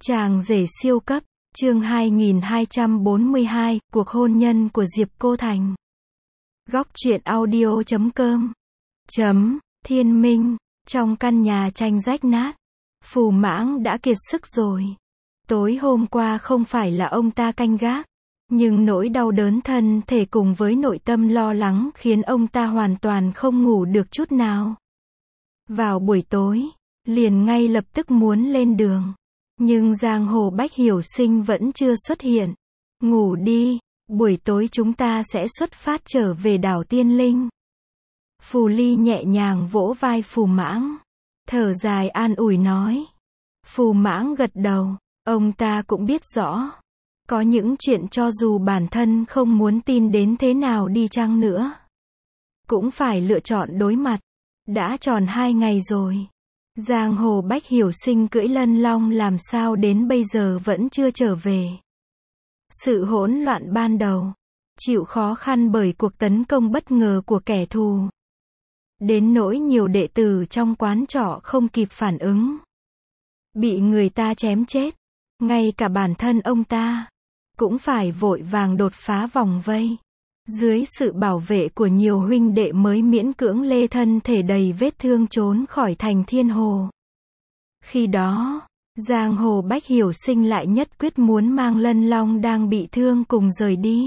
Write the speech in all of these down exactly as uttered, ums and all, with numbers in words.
Chàng rể siêu cấp, chương hai nghìn hai trăm bốn mươi hai, cuộc hôn nhân của Diệp Cô Thành. Góc truyện audio chấm com. Chấm, Thiên Minh, trong căn nhà tranh rách nát. Phù Mãng đã kiệt sức rồi. Tối hôm qua không phải là ông ta canh gác, nhưng nỗi đau đớn thân thể cùng với nội tâm lo lắng khiến ông ta hoàn toàn không ngủ được chút nào. Vào buổi tối, liền ngay lập tức muốn lên đường. Nhưng Giang Hồ Bách Hiểu Sinh vẫn chưa xuất hiện. Ngủ đi, buổi tối chúng ta sẽ xuất phát trở về đảo Tiên Linh. Phù Ly nhẹ nhàng vỗ vai Phù Mãng, thở dài an ủi nói. Phù Mãng gật đầu, ông ta cũng biết rõ. Có những chuyện cho dù bản thân không muốn tin đến thế nào đi chăng nữa, cũng phải lựa chọn đối mặt. Đã tròn hai ngày rồi. Giang Hồ Bách Hiểu Sinh cưỡi lân long làm sao đến bây giờ vẫn chưa trở về. Sự hỗn loạn ban đầu, chịu khó khăn bởi cuộc tấn công bất ngờ của kẻ thù. Đến nỗi nhiều đệ tử trong quán trọ không kịp phản ứng, bị người ta chém chết. Ngay cả bản thân ông ta cũng phải vội vàng đột phá vòng vây. Dưới sự bảo vệ của nhiều huynh đệ mới miễn cưỡng lê thân thể đầy vết thương trốn khỏi thành Thiên Hồ. Khi đó, Giang Hồ Bách Hiểu Sinh lại nhất quyết muốn mang Lân Long đang bị thương cùng rời đi.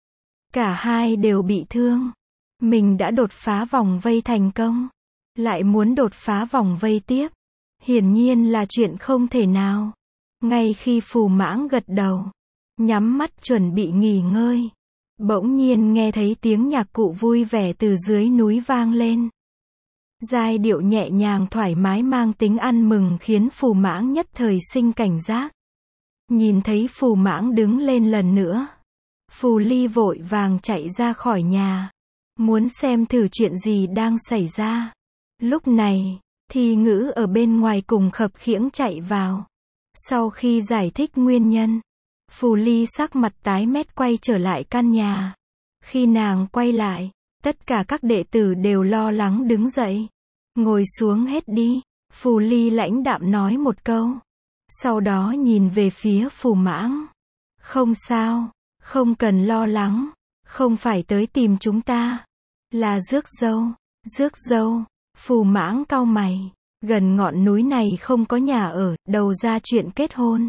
Cả hai đều bị thương. Mình đã đột phá vòng vây thành công, lại muốn đột phá vòng vây tiếp. Hiển nhiên là chuyện không thể nào. Ngay khi Phù Mãng gật đầu, nhắm mắt chuẩn bị nghỉ ngơi, bỗng nhiên nghe thấy tiếng nhạc cụ vui vẻ từ dưới núi vang lên. Giai điệu nhẹ nhàng thoải mái mang tính ăn mừng khiến Phù Mãng nhất thời sinh cảnh giác. Nhìn thấy Phù Mãng đứng lên lần nữa, Phù Ly vội vàng chạy ra khỏi nhà, muốn xem thử chuyện gì đang xảy ra. Lúc này, Thi Ngữ ở bên ngoài cùng khập khiễng chạy vào. Sau khi giải thích nguyên nhân, Phù Ly sắc mặt tái mét quay trở lại căn nhà. Khi nàng quay lại, tất cả các đệ tử đều lo lắng đứng dậy. Ngồi xuống hết đi, Phù Ly lãnh đạm nói một câu. Sau đó nhìn về phía Phù Mãng. Không sao, không cần lo lắng, không phải tới tìm chúng ta, là rước dâu. Rước dâu? Phù Mãng cau mày. Gần ngọn núi này không có nhà ở, đầu ra chuyện kết hôn.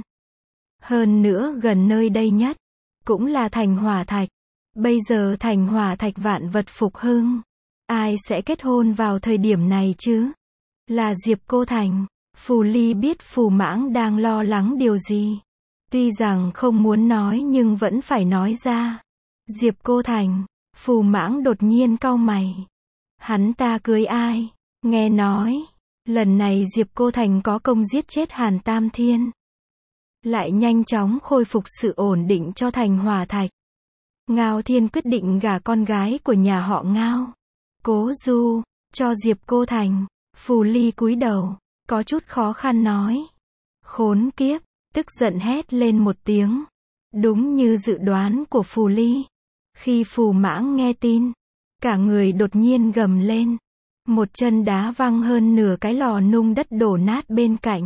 Hơn nữa gần nơi đây nhất, cũng là thành Hỏa Thạch. Bây giờ thành Hỏa Thạch vạn vật phục hưng. Ai sẽ kết hôn vào thời điểm này chứ? Là Diệp Cô Thành. Phù Ly biết Phù Mãng đang lo lắng điều gì. Tuy rằng không muốn nói nhưng vẫn phải nói ra. Diệp Cô Thành. Phù Mãng đột nhiên cau mày. Hắn ta cưới ai? Nghe nói, lần này Diệp Cô Thành có công giết chết Hàn Tam Thiên, lại nhanh chóng khôi phục sự ổn định cho thành Hỏa Thạch. Ngao Thiên quyết định gả con gái của nhà họ Ngao, Cố Du, cho Diệp Cô Thành. Phù Ly cúi đầu, có chút khó khăn nói. Khốn kiếp, tức giận hét lên một tiếng. Đúng như dự đoán của Phù Ly. Khi Phù Mãng nghe tin, cả người đột nhiên gầm lên. Một chân đá văng hơn nửa cái lò nung đất đổ nát bên cạnh.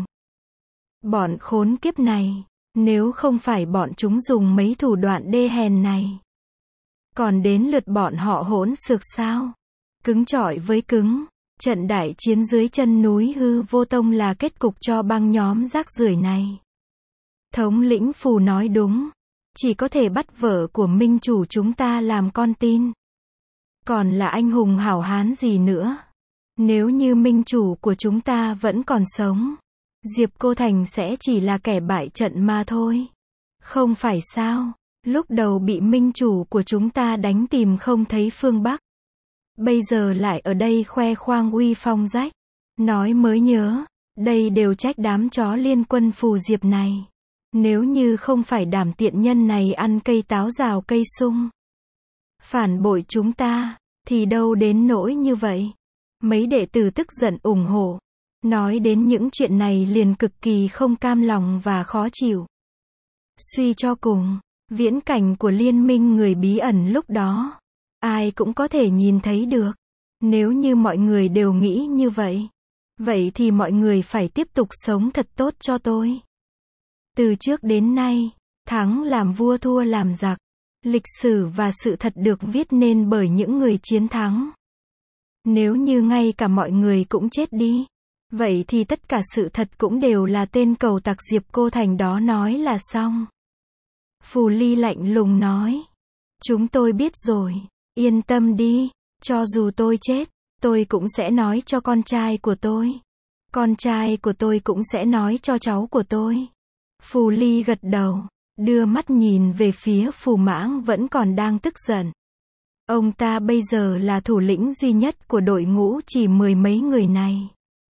Bọn khốn kiếp này, nếu không phải bọn chúng dùng mấy thủ đoạn đê hèn này, còn đến lượt bọn họ hỗn xược sao? Cứng chọi với cứng, trận đại chiến dưới chân núi Hư Vô Tông là kết cục cho băng nhóm rác rưởi này. Thống lĩnh Phù nói đúng, chỉ có thể bắt vợ của minh chủ chúng ta làm con tin. Còn là anh hùng hảo hán gì nữa? Nếu như minh chủ của chúng ta vẫn còn sống, Diệp Cô Thành sẽ chỉ là kẻ bại trận mà thôi. Không phải sao? Lúc đầu bị minh chủ của chúng ta đánh tìm không thấy phương Bắc, bây giờ lại ở đây khoe khoang uy phong rách. Nói mới nhớ, đây đều trách đám chó liên quân Phù Diệp này. Nếu như không phải đám tiện nhân này ăn cây táo rào cây sung, phản bội chúng ta, thì đâu đến nỗi như vậy. Mấy đệ tử tức giận ủng hộ. Nói đến những chuyện này liền cực kỳ không cam lòng và khó chịu. Suy cho cùng, viễn cảnh của liên minh người bí ẩn lúc đó, ai cũng có thể nhìn thấy được. Nếu như mọi người đều nghĩ như vậy, vậy thì mọi người phải tiếp tục sống thật tốt cho tôi. Từ trước đến nay, thắng làm vua thua làm giặc. Lịch sử và sự thật được viết nên bởi những người chiến thắng. Nếu như ngay cả mọi người cũng chết đi, vậy thì tất cả sự thật cũng đều là tên cẩu tặc Diệp Cô Thành đó nói là xong. Phù Ly lạnh lùng nói. Chúng tôi biết rồi, yên tâm đi, cho dù tôi chết, tôi cũng sẽ nói cho con trai của tôi. Con trai của tôi cũng sẽ nói cho cháu của tôi. Phù Ly gật đầu, đưa mắt nhìn về phía Phù Mãng vẫn còn đang tức giận. Ông ta bây giờ là thủ lĩnh duy nhất của đội ngũ chỉ mười mấy người này.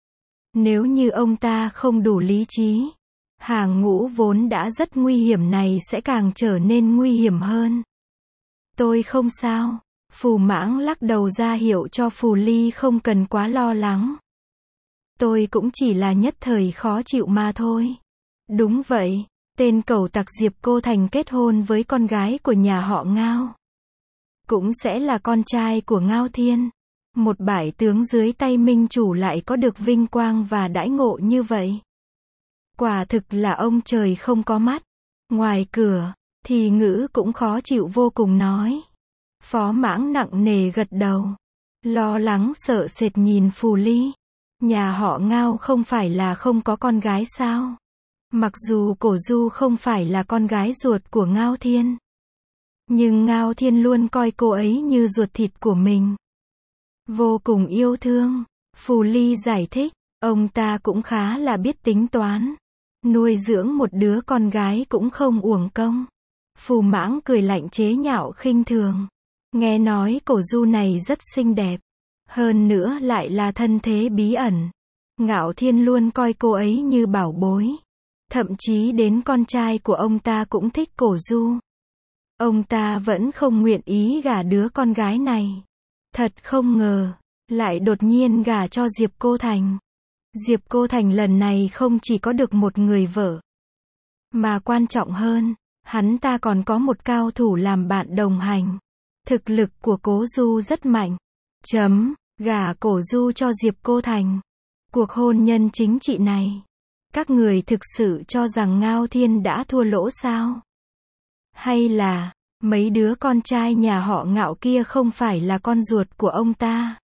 Nếu như ông ta không đủ lý trí, hàng ngũ vốn đã rất nguy hiểm này sẽ càng trở nên nguy hiểm hơn. Tôi không sao. Phù Mãng lắc đầu ra hiệu cho Phù Ly không cần quá lo lắng. Tôi cũng chỉ là nhất thời khó chịu mà thôi. Đúng vậy, tên cẩu tặc Diệp Cô Thành kết hôn với con gái của nhà họ Ngao. Cũng sẽ là con trai của Ngao Thiên. Một bại tướng dưới tay minh chủ lại có được vinh quang và đãi ngộ như vậy. Quả thực là ông trời không có mắt. Ngoài cửa, thì Ngữ cũng khó chịu vô cùng nói. Phó Mãng nặng nề gật đầu. Lo lắng sợ sệt nhìn Phù Ly. Nhà họ Ngao không phải là không có con gái sao? Mặc dù Cổ Du không phải là con gái ruột của Ngao Thiên. Nhưng Ngao Thiên luôn coi cô ấy như ruột thịt của mình. Vô cùng yêu thương. Phù Ly giải thích, ông ta cũng khá là biết tính toán. Nuôi dưỡng một đứa con gái cũng không uổng công. Phù Mãng cười lạnh chế nhạo khinh thường. Nghe nói Cổ Du này rất xinh đẹp. Hơn nữa lại là thân thế bí ẩn. Ngạo Thiên luôn coi cô ấy như bảo bối. Thậm chí đến con trai của ông ta cũng thích Cổ Du. Ông ta vẫn không nguyện ý gả đứa con gái này. Thật không ngờ, lại đột nhiên gả cho Diệp Cô Thành. Diệp Cô Thành lần này không chỉ có được một người vợ. Mà quan trọng hơn, hắn ta còn có một cao thủ làm bạn đồng hành. Thực lực của Cố Du rất mạnh. Chấm, gả Cổ Du cho Diệp Cô Thành. Cuộc hôn nhân chính trị này. Các người thực sự cho rằng Ngao Thiên đã thua lỗ sao? Hay là, mấy đứa con trai nhà họ Ngạo kia không phải là con ruột của ông ta?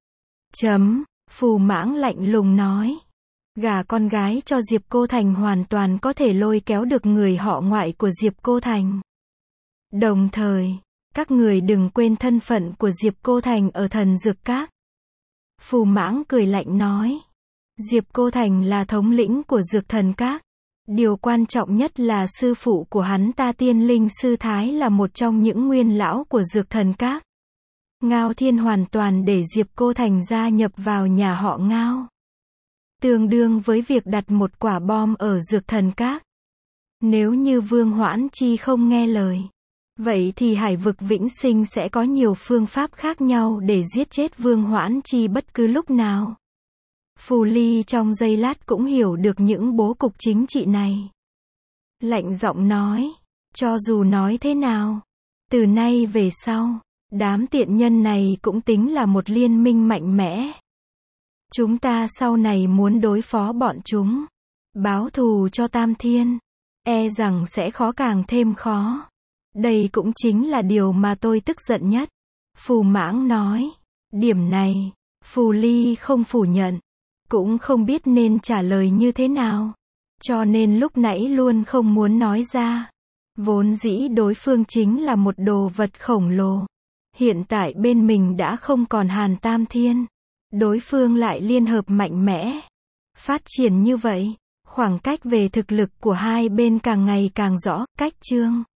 Chấm, Phù Mãng lạnh lùng nói. Gả con gái cho Diệp Cô Thành hoàn toàn có thể lôi kéo được người họ ngoại của Diệp Cô Thành. Đồng thời, các người đừng quên thân phận của Diệp Cô Thành ở Thần Dược Các. Phù Mãng cười lạnh nói. Diệp Cô Thành là thống lĩnh của Dược Thần Các. Điều quan trọng nhất là sư phụ của hắn ta Tiên Linh Sư Thái là một trong những nguyên lão của Dược Thần Các. Ngao Thiên hoàn toàn để Diệp Cô Thành gia nhập vào nhà họ Ngao. Tương đương với việc đặt một quả bom ở Dược Thần Các. Nếu như Vương Hoãn Chi không nghe lời, vậy thì Hải Vực Vĩnh Sinh sẽ có nhiều phương pháp khác nhau để giết chết Vương Hoãn Chi bất cứ lúc nào. Phù Ly trong giây lát cũng hiểu được những bố cục chính trị này. Lạnh giọng nói, cho dù nói thế nào, từ nay về sau, đám tiện nhân này cũng tính là một liên minh mạnh mẽ. Chúng ta sau này muốn đối phó bọn chúng, báo thù cho Tam Thiên, e rằng sẽ khó càng thêm khó. Đây cũng chính là điều mà tôi tức giận nhất. Phù Mãng nói, điểm này, Phù Ly không phủ nhận, cũng không biết nên trả lời như thế nào. Cho nên lúc nãy luôn không muốn nói ra. Vốn dĩ đối phương chính là một đồ vật khổng lồ. Hiện tại bên mình đã không còn Hàn Tam Thiên. Đối phương lại liên hợp mạnh mẽ. Phát triển như vậy, khoảng cách về thực lực của hai bên càng ngày càng rõ. Cách chương